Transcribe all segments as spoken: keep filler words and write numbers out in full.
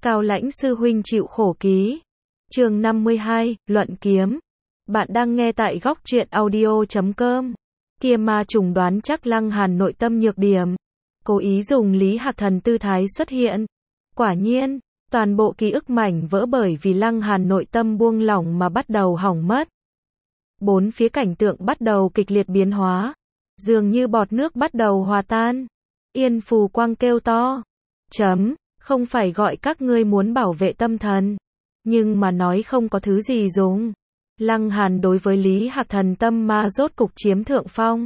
Cao Lãnh sư huynh chịu khổ ký. Chương năm mươi hai, luận kiếm. Bạn đang nghe tại góc truyện audio chấm com. Kia ma trùng đoán chắc Lăng Hàn nội tâm nhược điểm, cố ý dùng Lý Hạc Thần tư thái xuất hiện. Quả nhiên, toàn bộ ký ức mảnh vỡ bởi vì Lăng Hàn nội tâm buông lỏng mà bắt đầu hỏng mất. Bốn phía cảnh tượng bắt đầu kịch liệt biến hóa, dường như bọt nước bắt đầu hòa tan. Yên Phù Quang kêu to, chấm, không phải gọi các ngươi muốn bảo vệ tâm thần, nhưng mà nói không có thứ gì dùng. Lăng Hàn đối với Lý Hạc Thần tâm ma rốt cục chiếm thượng phong.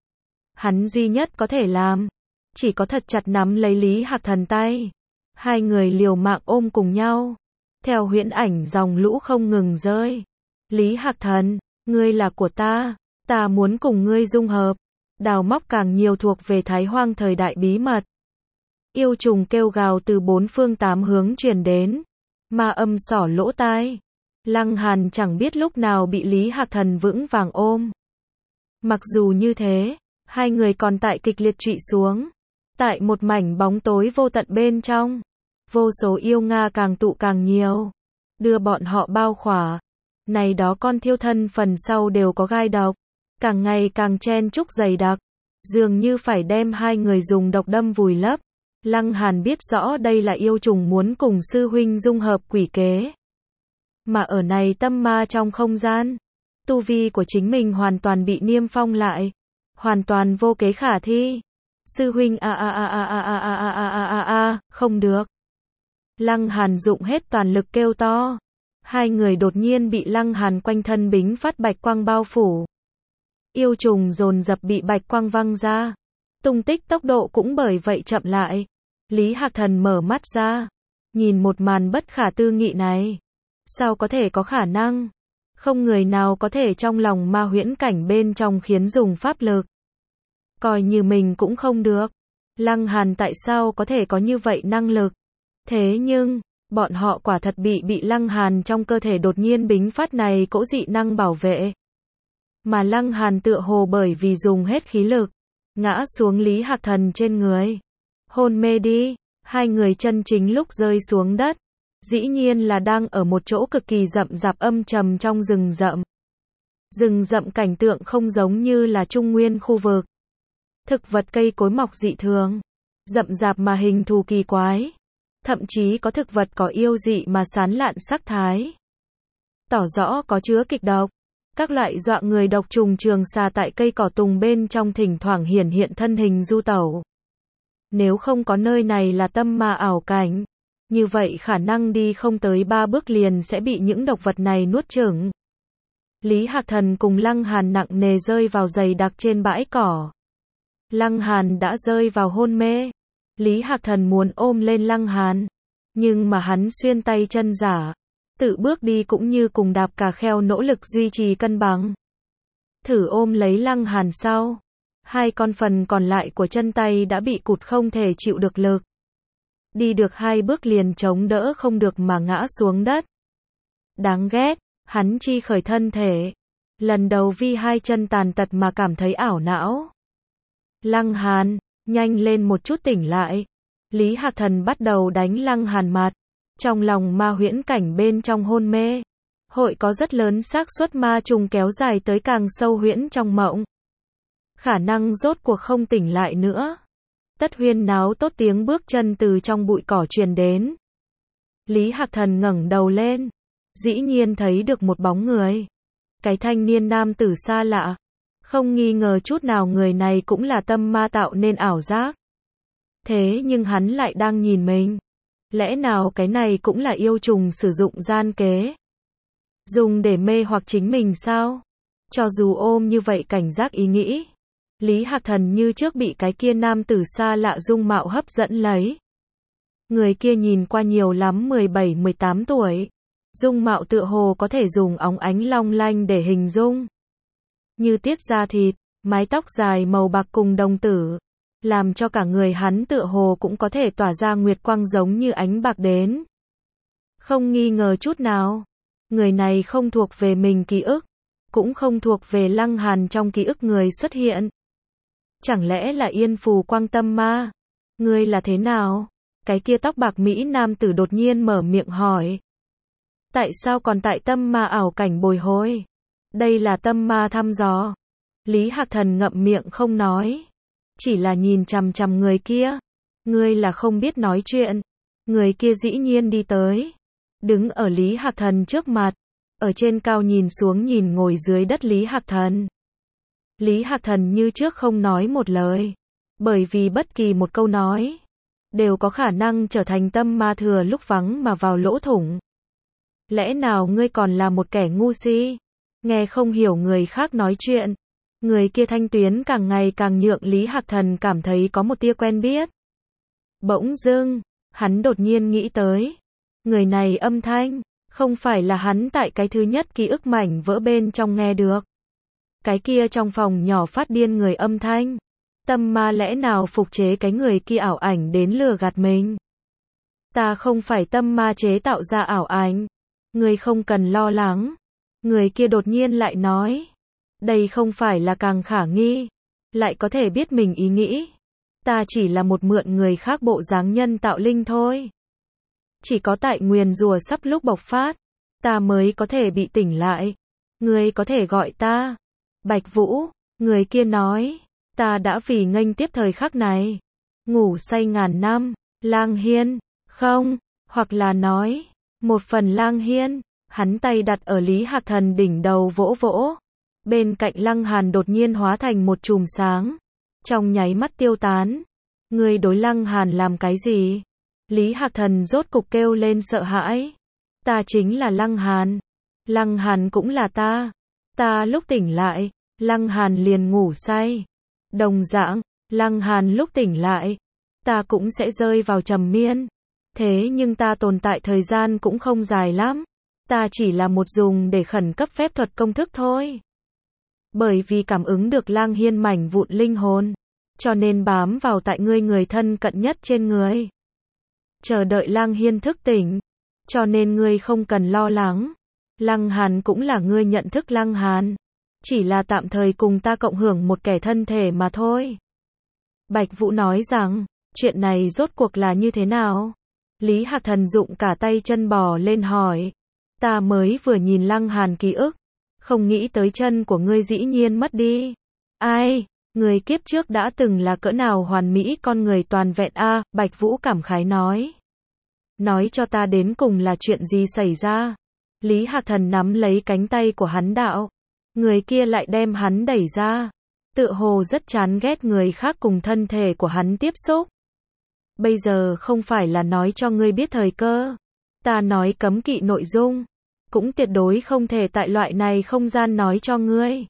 Hắn duy nhất có thể làm, chỉ có thật chặt nắm lấy Lý Hạc Thần tay. Hai người liều mạng ôm cùng nhau, theo huyễn ảnh dòng lũ không ngừng rơi. Lý Hạc Thần, ngươi là của ta, ta muốn cùng ngươi dung hợp, đào móc càng nhiều thuộc về Thái Hoang thời đại bí mật. Yêu trùng kêu gào từ bốn phương tám hướng truyền đến, ma âm xỏ lỗ tai. Lăng Hàn chẳng biết lúc nào bị Lý Hạc Thần vững vàng ôm. Mặc dù như thế, hai người còn tại kịch liệt trụy xuống. Tại một mảnh bóng tối vô tận bên trong, vô số yêu Nga càng tụ càng nhiều, đưa bọn họ bao khỏa. Này đó con thiêu thân phần sau đều có gai độc, càng ngày càng chen chúc dày đặc, dường như phải đem hai người dùng độc đâm vùi lấp. Lăng Hàn biết rõ đây là yêu trùng muốn cùng sư huynh dung hợp quỷ kế. Mà ở này tâm ma trong không gian, tu vi của chính mình hoàn toàn bị niêm phong lại, hoàn toàn vô kế khả thi. Sư huynh a a a a a a a a a a a a, không được. Lăng Hàn dụng hết toàn lực kêu to. Hai người đột nhiên bị Lăng Hàn quanh thân bính phát bạch quang bao phủ. Yêu trùng dồn dập bị bạch quang văng ra. Tung tích tốc độ cũng bởi vậy chậm lại. Lý Hạc Thần mở mắt ra, nhìn một màn bất khả tư nghị này. Sao có thể có khả năng? Không người nào có thể trong lòng ma huyễn cảnh bên trong khiến dùng pháp lực. Coi như mình cũng không được. Lăng Hàn tại sao có thể có như vậy năng lực? Thế nhưng, bọn họ quả thật bị bị Lăng Hàn trong cơ thể đột nhiên bính phát này cỗ dị năng bảo vệ. Mà Lăng Hàn tựa hồ bởi vì dùng hết khí lực, ngã xuống Lý Hạc Thần trên người. Hôn mê đi, hai người chân chính lúc rơi xuống đất. Dĩ nhiên là đang ở một chỗ cực kỳ rậm rạp âm trầm trong rừng rậm. Rừng rậm cảnh tượng không giống như là Trung Nguyên khu vực. Thực vật cây cối mọc dị thường, rậm rạp mà hình thù kỳ quái. Thậm chí có thực vật có yêu dị mà sán lạn sắc thái. Tỏ rõ có chứa kịch độc. Các loại dọa người độc trùng trường xà tại cây cỏ tùng bên trong thỉnh thoảng hiển hiện thân hình du tẩu. Nếu không có nơi này là tâm ma ảo cảnh, như vậy khả năng đi không tới ba bước liền sẽ bị những độc vật này nuốt chửng. Lý Hạc Thần cùng Lăng Hàn nặng nề rơi vào dày đặc trên bãi cỏ. Lăng Hàn đã rơi vào hôn mê. Lý Hạc Thần muốn ôm lên Lăng Hàn, nhưng mà hắn xuyên tay chân giả, tự bước đi cũng như cùng đạp cà kheo nỗ lực duy trì cân bằng. Thử ôm lấy Lăng Hàn sau, hai con phần còn lại của chân tay đã bị cụt không thể chịu được lực. Đi được hai bước liền chống đỡ không được mà ngã xuống đất. Đáng ghét, hắn chi khởi thân thể. Lần đầu vì hai chân tàn tật mà cảm thấy ảo não. Lăng Hàn, nhanh lên một chút tỉnh lại. Lý Hạc Thần bắt đầu đánh Lăng Hàn mặt. Trong lòng ma huyễn cảnh bên trong hôn mê, hội có rất lớn xác suất ma trùng kéo dài tới càng sâu huyễn trong mộng. Khả năng rốt cuộc không tỉnh lại nữa. Tất huyên náo tốt tiếng bước chân từ trong bụi cỏ truyền đến. Lý Hạc Thần ngẩng đầu lên, dĩ nhiên thấy được một bóng người. Cái thanh niên nam tử xa lạ. Không nghi ngờ chút nào người này cũng là tâm ma tạo nên ảo giác. Thế nhưng hắn lại đang nhìn mình. Lẽ nào cái này cũng là yêu trùng sử dụng gian kế? Dùng để mê hoặc chính mình sao? Cho dù ôm như vậy cảnh giác ý nghĩ, Lý Hạc Thần như trước bị cái kia nam tử xa lạ dung mạo hấp dẫn lấy. Người kia nhìn qua nhiều lắm mười bảy mười tám tuổi. Dung mạo tựa hồ có thể dùng óng ánh long lanh để hình dung. Như tiết da thịt, mái tóc dài màu bạc cùng đồng tử, làm cho cả người hắn tựa hồ cũng có thể tỏa ra nguyệt quang giống như ánh bạc đến. Không nghi ngờ chút nào, người này không thuộc về mình ký ức, cũng không thuộc về Lăng Hàn trong ký ức người xuất hiện. Chẳng lẽ là Yên Phù Quang tâm ma? Ngươi là thế nào? Cái kia tóc bạc Mỹ nam tử đột nhiên mở miệng hỏi. Tại sao còn tại tâm ma ảo cảnh bồi hồi? Đây là tâm ma thăm dò. Lý Hạc Thần ngậm miệng không nói. Chỉ là nhìn chằm chằm người kia. Ngươi là không biết nói chuyện. Người kia dĩ nhiên đi tới. Đứng ở Lý Hạc Thần trước mặt. Ở trên cao nhìn xuống nhìn ngồi dưới đất Lý Hạc Thần. Lý Hạc Thần như trước không nói một lời. Bởi vì bất kỳ một câu nói đều có khả năng trở thành tâm ma thừa lúc vắng mà vào lỗ thủng. Lẽ nào ngươi còn là một kẻ ngu si? Nghe không hiểu người khác nói chuyện. Người kia thanh tuyến càng ngày càng nhượng Lý Hạc Thần cảm thấy có một tia quen biết. Bỗng dưng, hắn đột nhiên nghĩ tới. Người này âm thanh, không phải là hắn tại cái thứ nhất ký ức mảnh vỡ bên trong nghe được. Cái kia trong phòng nhỏ phát điên người âm thanh. Tâm ma lẽ nào phục chế cái người kia ảo ảnh đến lừa gạt mình? Ta không phải tâm ma chế tạo ra ảo ảnh. Người không cần lo lắng. Người kia đột nhiên lại nói. Đây không phải là càng khả nghi. Lại có thể biết mình ý nghĩ. Ta chỉ là một mượn người khác bộ dáng nhân tạo linh thôi. Chỉ có tại nguyền rủa sắp lúc bộc phát. Ta mới có thể bị tỉnh lại. Người có thể gọi ta Bạch Vũ. Người kia nói. Ta đã vì nghênh tiếp thời khắc này. Ngủ say ngàn năm. Lang Hiên. Không. Hoặc là nói. Một phần Lang Hiên. Hắn tay đặt ở Lý Hạc Thần đỉnh đầu vỗ vỗ. Bên cạnh Lăng Hàn đột nhiên hóa thành một chùm sáng. Trong nháy mắt tiêu tán. Ngươi đối Lăng Hàn làm cái gì? Lý Hạc Thần rốt cục kêu lên sợ hãi. Ta chính là Lăng Hàn. Lăng Hàn cũng là ta. Ta lúc tỉnh lại, Lăng Hàn liền ngủ say. Đồng dạng, Lăng Hàn lúc tỉnh lại, ta cũng sẽ rơi vào trầm miên. Thế nhưng ta tồn tại thời gian cũng không dài lắm. Ta chỉ là một dùng để khẩn cấp phép thuật công thức thôi. Bởi vì cảm ứng được Lang Hiên mảnh vụn linh hồn, cho nên bám vào tại ngươi người thân cận nhất trên người. Chờ đợi Lang Hiên thức tỉnh, cho nên ngươi không cần lo lắng. Lăng Hàn cũng là ngươi nhận thức Lăng Hàn, chỉ là tạm thời cùng ta cộng hưởng một kẻ thân thể mà thôi. Bạch Vũ nói rằng, chuyện này rốt cuộc là như thế nào? Lý Hạc Thần dụng cả tay chân bò lên hỏi. Ta mới vừa nhìn Lăng Hàn ký ức, không nghĩ tới chân của ngươi dĩ nhiên mất đi. Ai, người kiếp trước đã từng là cỡ nào hoàn mỹ con người toàn vẹn a, à, Bạch Vũ cảm khái nói. Nói cho ta đến cùng là chuyện gì xảy ra? Lý Hạc Thần nắm lấy cánh tay của hắn đạo. Người kia lại đem hắn đẩy ra. Tựa hồ rất chán ghét người khác cùng thân thể của hắn tiếp xúc. Bây giờ không phải là nói cho ngươi biết thời cơ. Ta nói cấm kỵ nội dung. Cũng tuyệt đối không thể tại loại này không gian nói cho ngươi.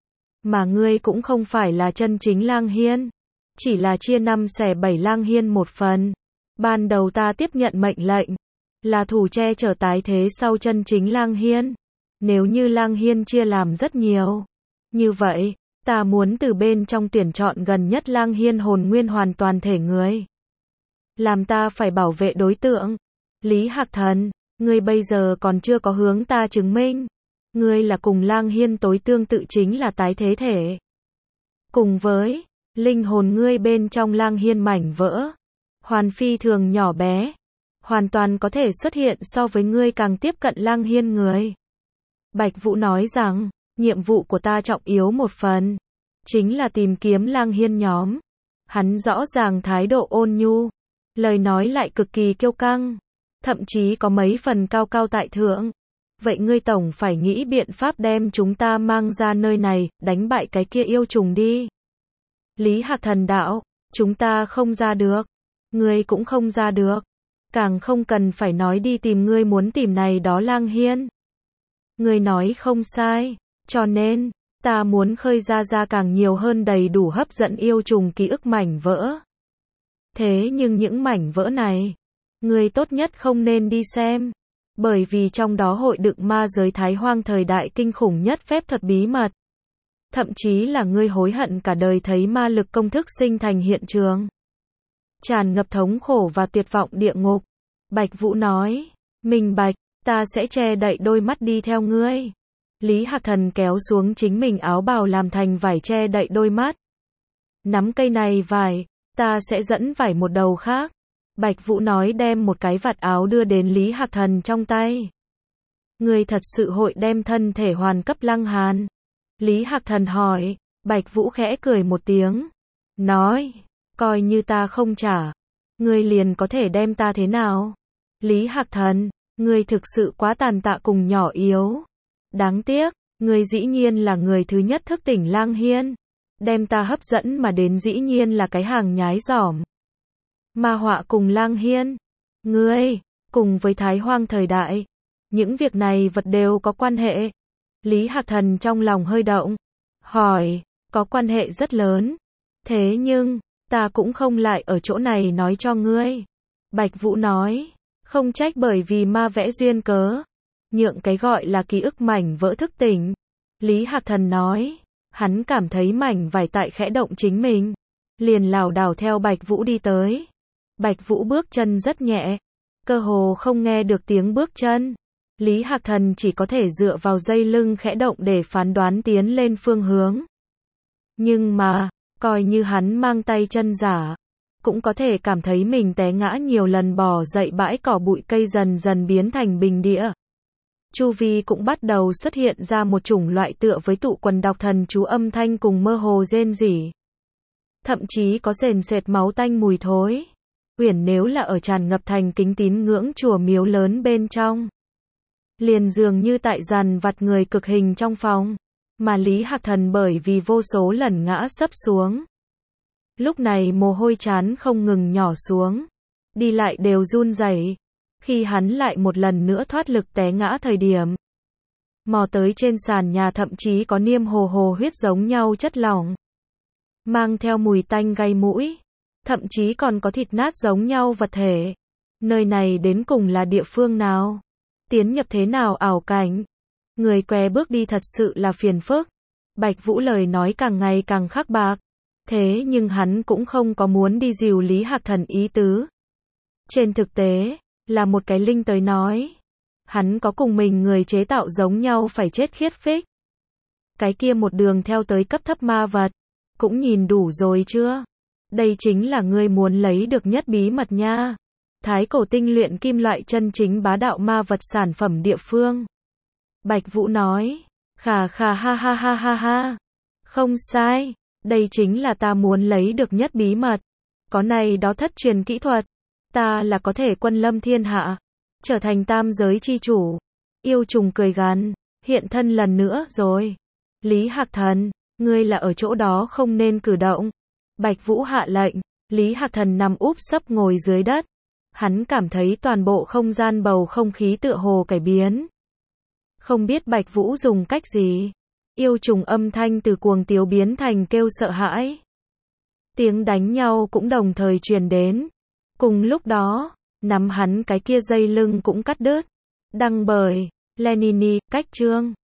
Mà ngươi cũng không phải là chân chính Lang Hiên. Chỉ là chia năm xẻ bảy Lang Hiên một phần. Ban đầu ta tiếp nhận mệnh lệnh. Là thủ che chở tái thế sau chân chính Lang Hiên. Nếu như Lang Hiên chia làm rất nhiều. Như vậy, ta muốn từ bên trong tuyển chọn gần nhất Lang Hiên hồn nguyên hoàn toàn thể người. Làm ta phải bảo vệ đối tượng. Lý Hạc Thần, ngươi bây giờ còn chưa có hướng ta chứng minh. Ngươi là cùng Lang Hiên tối tương tự chính là tái thế thể. Cùng với, linh hồn ngươi bên trong Lang Hiên mảnh vỡ. Hoàn phi thường nhỏ bé. Hoàn toàn có thể xuất hiện so với ngươi càng tiếp cận Lang Hiên người. Bạch Vũ nói rằng, nhiệm vụ của ta trọng yếu một phần. Chính là tìm kiếm Lang Hiên nhóm. Hắn rõ ràng thái độ ôn nhu. Lời nói lại cực kỳ kiêu căng. Thậm chí có mấy phần cao cao tại thượng. Vậy ngươi tổng phải nghĩ biện pháp đem chúng ta mang ra nơi này, đánh bại cái kia yêu trùng đi. Lý Hạc Thần đạo, chúng ta không ra được. Ngươi cũng không ra được. Càng không cần phải nói đi tìm ngươi muốn tìm này đó Lang Hiên. Ngươi nói không sai. Cho nên, ta muốn khơi ra ra càng nhiều hơn đầy đủ hấp dẫn yêu trùng ký ức mảnh vỡ. Thế nhưng những mảnh vỡ này, ngươi tốt nhất không nên đi xem. Bởi vì trong đó hội đựng ma giới Thái Hoang thời đại kinh khủng nhất phép thuật bí mật. Thậm chí là ngươi hối hận cả đời thấy ma lực công thức sinh thành hiện trường. Tràn ngập thống khổ và tuyệt vọng địa ngục. Bạch Vũ nói, minh bạch, ta sẽ che đậy đôi mắt đi theo ngươi. Lý Hạc Thần kéo xuống chính mình áo bào làm thành vải che đậy đôi mắt. Nắm cây này vải, ta sẽ dẫn vải một đầu khác. Bạch Vũ nói đem một cái vạt áo đưa đến Lý Hạc Thần trong tay. Ngươi thật sự hội đem thân thể hoàn cấp Lăng Hàn? Lý Hạc Thần hỏi. Bạch Vũ khẽ cười một tiếng. Nói, coi như ta không trả. Ngươi liền có thể đem ta thế nào? Lý Hạc Thần, ngươi thực sự quá tàn tạ cùng nhỏ yếu. Đáng tiếc, ngươi dĩ nhiên là người thứ nhất thức tỉnh Lang Hiên. Đem ta hấp dẫn mà đến dĩ nhiên là cái hàng nhái giỏm. Ma họa cùng Lang Hiên. Ngươi, cùng với Thái Hoang thời đại. Những việc này vật đều có quan hệ. Lý Hạc Thần trong lòng hơi động. Hỏi, có quan hệ rất lớn. Thế nhưng, ta cũng không lại ở chỗ này nói cho ngươi. Bạch Vũ nói, không trách bởi vì ma vẽ duyên cớ. Nhượng cái gọi là ký ức mảnh vỡ thức tỉnh. Lý Hạc Thần nói, hắn cảm thấy mảnh vải tại khẽ động chính mình. Liền lảo đảo theo Bạch Vũ đi tới. Bạch Vũ bước chân rất nhẹ. Cơ hồ không nghe được tiếng bước chân. Lý Hạc Thần chỉ có thể dựa vào dây lưng khẽ động để phán đoán tiến lên phương hướng. Nhưng mà, coi như hắn mang tay chân giả, cũng có thể cảm thấy mình té ngã nhiều lần bò dậy bãi cỏ bụi cây dần dần biến thành bình địa. Chu vi cũng bắt đầu xuất hiện ra một chủng loại tựa với tụ quần đọc thần chú âm thanh cùng mơ hồ rên rỉ. Thậm chí có rền sệt máu tanh mùi thối. Uyển nếu là ở tràn ngập thành kính tín ngưỡng chùa miếu lớn bên trong. Liền dường như tại dàn vặt người cực hình trong phòng. Mà Lý Hạc Thần bởi vì vô số lần ngã sấp xuống. Lúc này mồ hôi trán không ngừng nhỏ xuống. Đi lại đều run rẩy. Khi hắn lại một lần nữa thoát lực té ngã thời điểm. Mò tới trên sàn nhà thậm chí có niêm hồ hồ huyết giống nhau chất lỏng. Mang theo mùi tanh gây mũi. Thậm chí còn có thịt nát giống nhau vật thể. Nơi này đến cùng là địa phương nào? Tiến nhập thế nào ảo cảnh? Người què bước đi thật sự là phiền phức. Bạch Vũ lời nói càng ngày càng khắc bạc. Thế nhưng hắn cũng không có muốn đi dìu Lý Hạc Thần ý tứ. Trên thực tế, là một cái linh tới nói. Hắn có cùng mình người chế tạo giống nhau phải chết khiết phích. Cái kia một đường theo tới cấp thấp ma vật. Cũng nhìn đủ rồi chưa? Đây chính là ngươi muốn lấy được nhất bí mật nha. Thái cổ tinh luyện kim loại chân chính bá đạo ma vật sản phẩm địa phương. Bạch Vũ nói. Khà khà ha ha ha ha ha. Không sai. Đây chính là ta muốn lấy được nhất bí mật. Có này đó thất truyền kỹ thuật. Ta là có thể quân lâm thiên hạ. Trở thành tam giới chi chủ. Yêu trùng cười gằn. Hiện thân lần nữa rồi. Lý Hạc Thần. Ngươi là ở chỗ đó không nên cử động. Bạch Vũ hạ lệnh. Lý Hạc Thần nằm úp sấp ngồi dưới đất. Hắn cảm thấy toàn bộ không gian bầu không khí tựa hồ cải biến. Không biết Bạch Vũ dùng cách gì. Yêu trùng âm thanh từ cuồng tiếu biến thành kêu sợ hãi. Tiếng đánh nhau cũng đồng thời truyền đến. Cùng lúc đó, nắm hắn cái kia dây lưng cũng cắt đứt. Đăng bởi Lenini, cách chương.